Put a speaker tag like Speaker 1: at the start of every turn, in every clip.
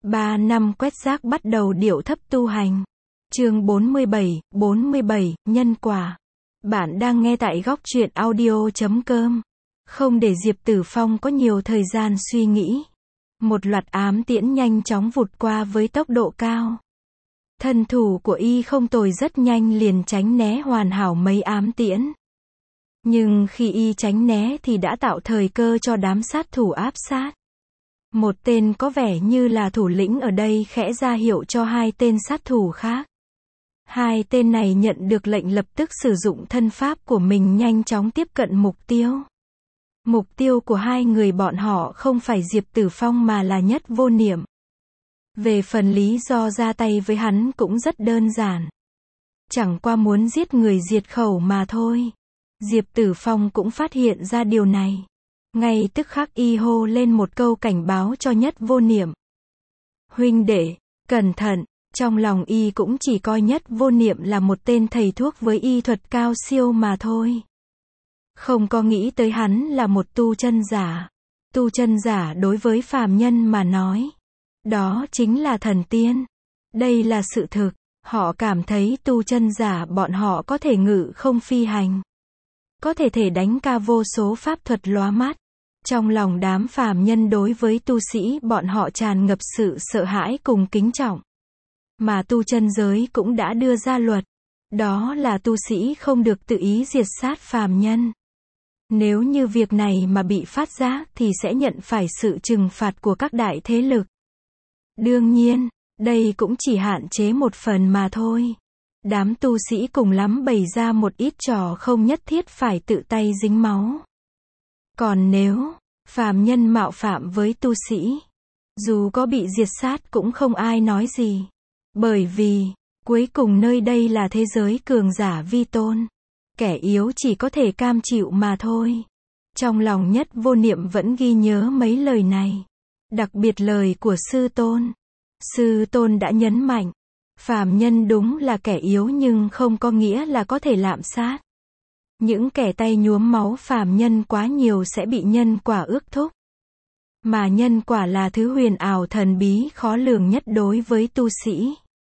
Speaker 1: 3 năm quét rác bắt đầu điệu thấp tu hành. Chương 47, nhân quả. Bạn đang nghe tại góc truyện audio.com. Không để Diệp Tử Phong có nhiều thời gian suy nghĩ. Một loạt ám tiễn nhanh chóng vụt qua với tốc độ cao. Thân thủ của y không tồi, rất nhanh liền tránh né hoàn hảo mấy ám tiễn. Nhưng khi y tránh né thì đã tạo thời cơ cho đám sát thủ áp sát. Một tên có vẻ như là thủ lĩnh ở đây khẽ ra hiệu cho hai tên sát thủ khác. Hai tên này nhận được lệnh lập tức sử dụng thân pháp của mình nhanh chóng tiếp cận mục tiêu. Mục tiêu của hai người bọn họ không phải Diệp Tử Phong mà là Nhất Vô Niệm. Về phần lý do ra tay với hắn cũng rất đơn giản. Chẳng qua muốn giết người diệt khẩu mà thôi. Diệp Tử Phong cũng phát hiện ra điều này. Ngay tức khắc y hô lên một câu cảnh báo cho Nhất Vô Niệm. Huynh đệ, cẩn thận. Trong lòng y cũng chỉ coi Nhất Vô Niệm là một tên thầy thuốc với y thuật cao siêu mà thôi. Không có nghĩ tới hắn là một tu chân giả. Tu chân giả đối với phàm nhân mà nói, đó chính là thần tiên. Đây là sự thực. Họ cảm thấy tu chân giả bọn họ có thể ngự không phi hành. Có thể đánh ca vô số pháp thuật lóa mắt. Trong lòng đám phàm nhân đối với tu sĩ bọn họ tràn ngập sự sợ hãi cùng kính trọng. Mà tu chân giới cũng đã đưa ra luật. Đó là tu sĩ không được tự ý diệt sát phàm nhân. Nếu như việc này mà bị phát giác thì sẽ nhận phải sự trừng phạt của các đại thế lực. Đương nhiên, đây cũng chỉ hạn chế một phần mà thôi. Đám tu sĩ cùng lắm bày ra một ít trò không nhất thiết phải tự tay dính máu. Còn nếu phàm nhân mạo phạm với tu sĩ, dù có bị diệt sát cũng không ai nói gì. Bởi vì, cuối cùng nơi đây là thế giới cường giả vi tôn. Kẻ yếu chỉ có thể cam chịu mà thôi. Trong lòng Nhất Vô Niệm vẫn ghi nhớ mấy lời này. Đặc biệt lời của Sư Tôn. Sư Tôn đã nhấn mạnh, phàm nhân đúng là kẻ yếu nhưng không có nghĩa là có thể lạm sát. Những kẻ tay nhuốm máu phàm nhân quá nhiều sẽ bị nhân quả ước thúc. Mà nhân quả là thứ huyền ảo thần bí khó lường nhất đối với tu sĩ.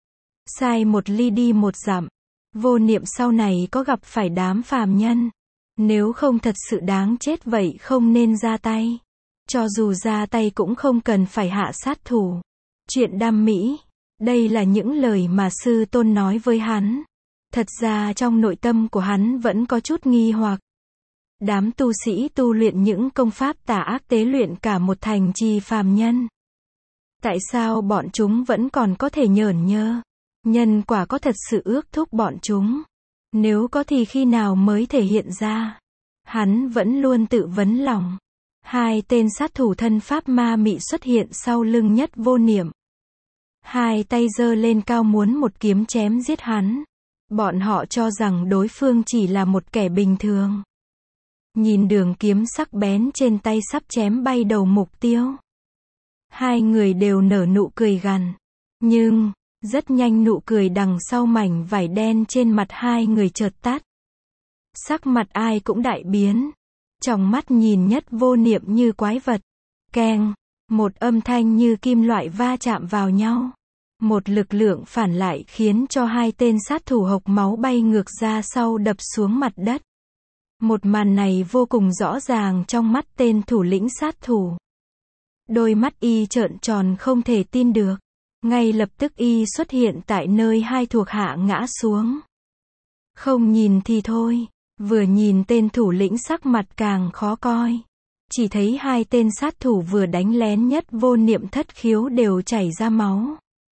Speaker 1: Sai một ly đi một dặm. Vô Niệm sau này có gặp phải đám phàm nhân, nếu không thật sự đáng chết vậy không nên ra tay. Cho dù ra tay cũng không cần phải hạ sát thủ. Chuyện đam mỹ. Đây là những lời mà Sư Tôn nói với hắn. Thật ra trong nội tâm của hắn vẫn có chút nghi hoặc. Đám tu sĩ tu luyện những công pháp tà ác tế luyện cả một thành trì phàm nhân. Tại sao bọn chúng vẫn còn có thể nhởn nhơ? Nhân quả có thật sự ước thúc bọn chúng? Nếu có thì khi nào mới thể hiện ra? Hắn vẫn luôn tự vấn lòng. Hai tên sát thủ thân pháp ma mị xuất hiện sau lưng Nhất Vô Niệm. Hai tay giơ lên cao muốn một kiếm chém giết hắn. Bọn họ cho rằng đối phương chỉ là một kẻ bình thường. Nhìn đường kiếm sắc bén trên tay sắp chém bay đầu mục tiêu. Hai người đều nở nụ cười gằn. Nhưng, rất nhanh nụ cười đằng sau mảnh vải đen trên mặt hai người chợt tắt. Sắc mặt ai cũng đại biến. Trong mắt nhìn Nhất Vô Niệm như quái vật. Keng, một âm thanh như kim loại va chạm vào nhau. Một lực lượng phản lại khiến cho hai tên sát thủ hộc máu bay ngược ra sau đập xuống mặt đất. Một màn này vô cùng rõ ràng trong mắt tên thủ lĩnh sát thủ. Đôi mắt y trợn tròn không thể tin được. Ngay lập tức y xuất hiện tại nơi hai thuộc hạ ngã xuống. Không nhìn thì thôi, vừa nhìn tên thủ lĩnh sắc mặt càng khó coi. Chỉ thấy hai tên sát thủ vừa đánh lén Nhất Vô Niệm thất khiếu đều chảy ra máu.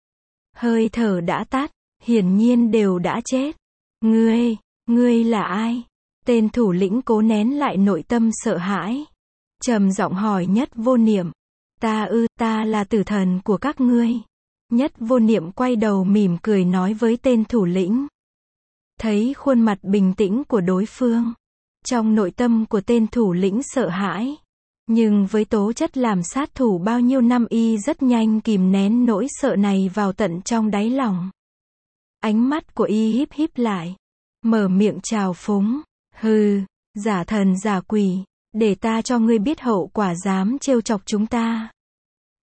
Speaker 1: Hơi thở đã tắt, hiển nhiên đều đã chết. Ngươi là ai? Tên thủ lĩnh cố nén lại nội tâm sợ hãi. Trầm giọng hỏi Nhất Vô Niệm. Ta là tử thần của các ngươi. Nhất Vô Niệm quay đầu mỉm cười nói với tên thủ lĩnh. Thấy khuôn mặt bình tĩnh của đối phương. Trong nội tâm của tên thủ lĩnh sợ hãi. Nhưng với tố chất làm sát thủ bao nhiêu năm y rất nhanh kìm nén nỗi sợ này vào tận trong đáy lòng. Ánh mắt của y híp híp lại. Mở miệng trào phúng. Hừ, giả thần giả quỷ. Để ta cho ngươi biết hậu quả dám trêu chọc chúng ta.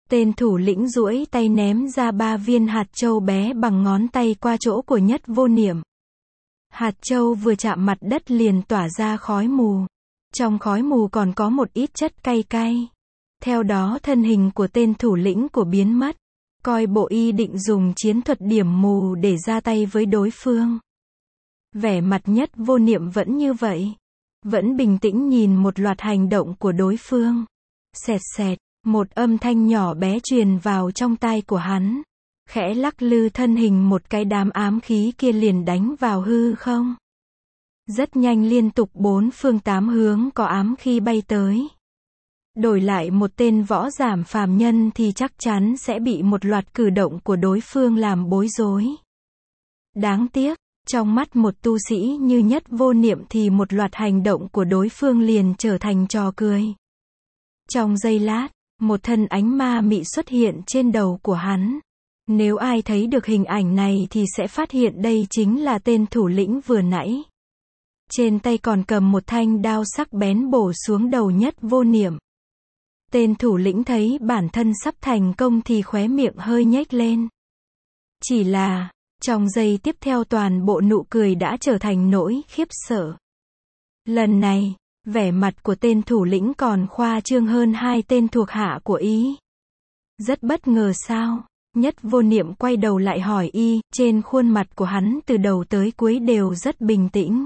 Speaker 1: Tên thủ lĩnh duỗi tay ném ra 3 viên hạt châu bé bằng ngón tay qua chỗ của Nhất Vô Niệm. Hạt châu vừa chạm mặt đất liền tỏa ra khói mù. Trong khói mù còn có một ít chất cay cay. Theo đó thân hình của tên thủ lĩnh của biến mất. Coi bộ y định dùng chiến thuật điểm mù để ra tay với đối phương. Vẻ mặt Nhất Vô Niệm vẫn như vậy. Vẫn bình tĩnh nhìn một loạt hành động của đối phương. Xẹt xẹt, một âm thanh nhỏ bé truyền vào trong tai của hắn. Khẽ lắc lư thân hình một cái, đám ám khí kia liền đánh vào hư không. Rất nhanh liên tục 4 phương 8 hướng có ám khí bay tới. Đổi lại một tên võ giảm phàm nhân thì chắc chắn sẽ bị một loạt cử động của đối phương làm bối rối. Đáng tiếc, trong mắt một tu sĩ như Nhất Vô Niệm thì một loạt hành động của đối phương liền trở thành trò cười. Trong giây lát, một thân ánh ma mị xuất hiện trên đầu của hắn. Nếu ai thấy được hình ảnh này thì sẽ phát hiện đây chính là tên thủ lĩnh vừa nãy. Trên tay còn cầm một thanh đao sắc bén bổ xuống đầu Nhất Vô Niệm. Tên thủ lĩnh thấy bản thân sắp thành công thì khóe miệng hơi nhếch lên. Chỉ là, trong giây tiếp theo toàn bộ nụ cười đã trở thành nỗi khiếp sợ. Lần này, vẻ mặt của tên thủ lĩnh còn khoa trương hơn 2 tên thuộc hạ của y. Rất bất ngờ sao? Nhất Vô Niệm quay đầu lại hỏi y, trên khuôn mặt của hắn từ đầu tới cuối đều rất bình tĩnh.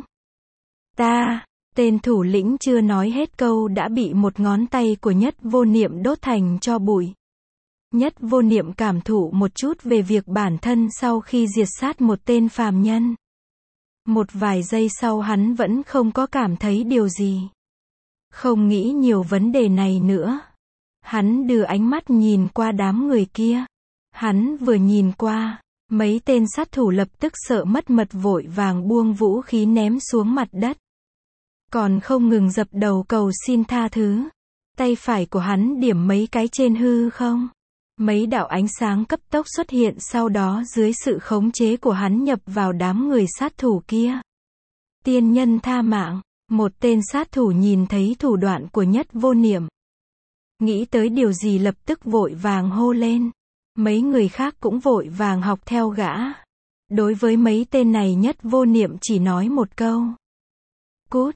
Speaker 1: Tên thủ lĩnh chưa nói hết câu đã bị một ngón tay của Nhất Vô Niệm đốt thành tro bụi. Nhất Vô Niệm cảm thụ một chút về việc bản thân sau khi diệt sát một tên phàm nhân. Một vài giây sau hắn vẫn không có cảm thấy điều gì. Không nghĩ nhiều vấn đề này nữa. Hắn đưa ánh mắt nhìn qua đám người kia. Hắn vừa nhìn qua, mấy tên sát thủ lập tức sợ mất mật vội vàng buông vũ khí ném xuống mặt đất. Còn không ngừng dập đầu cầu xin tha thứ. Tay phải của hắn điểm mấy cái trên hư không. Mấy đạo ánh sáng cấp tốc xuất hiện, sau đó dưới sự khống chế của hắn nhập vào đám người sát thủ kia. Tiên nhân tha mạng. Một tên sát thủ nhìn thấy thủ đoạn của Nhất Vô Niệm. Nghĩ tới điều gì lập tức vội vàng hô lên. Mấy người khác cũng vội vàng học theo gã. Đối với mấy tên này Nhất Vô Niệm chỉ nói một câu. Cút,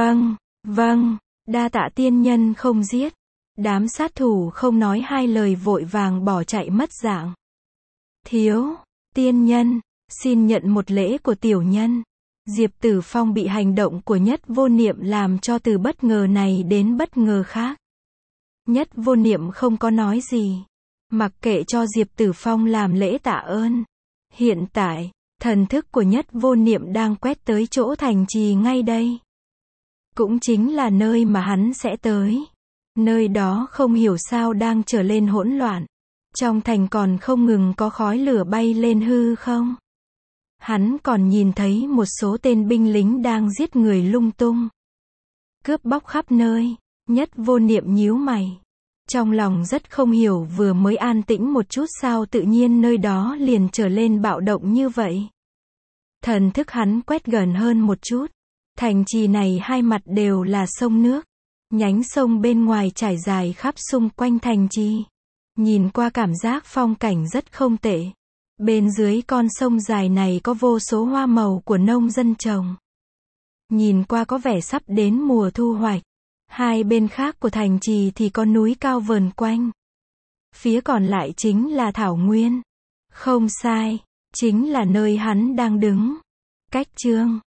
Speaker 1: vâng, đa tạ tiên nhân không giết. Đám sát thủ không nói hai lời vội vàng bỏ chạy mất dạng. Thiếu, tiên nhân, xin nhận một lễ của tiểu nhân. Diệp Tử Phong bị hành động của Nhất Vô Niệm làm cho từ bất ngờ này đến bất ngờ khác. Nhất Vô Niệm không có nói gì. Mặc kệ cho Diệp Tử Phong làm lễ tạ ơn. Hiện tại, thần thức của Nhất Vô Niệm đang quét tới chỗ thành trì ngay đây. Cũng chính là nơi mà hắn sẽ tới. Nơi đó không hiểu sao đang trở lên hỗn loạn. Trong thành còn không ngừng có khói lửa bay lên hư không. Hắn còn nhìn thấy một số tên binh lính đang giết người lung tung. Cướp bóc khắp nơi. Nhất Vô Niệm nhíu mày. Trong lòng rất không hiểu, vừa mới an tĩnh một chút sao tự nhiên nơi đó liền trở lên bạo động như vậy. Thần thức hắn quét gần hơn một chút. Thành trì này hai mặt đều là sông nước. Nhánh sông bên ngoài trải dài khắp xung quanh thành trì. Nhìn qua cảm giác phong cảnh rất không tệ. Bên dưới con sông dài này có vô số hoa màu của nông dân trồng. Nhìn qua có vẻ sắp đến mùa thu hoạch. Hai bên khác của thành trì thì có núi cao vờn quanh. Phía còn lại chính là thảo nguyên. Không sai, chính là nơi hắn đang đứng. Cách chương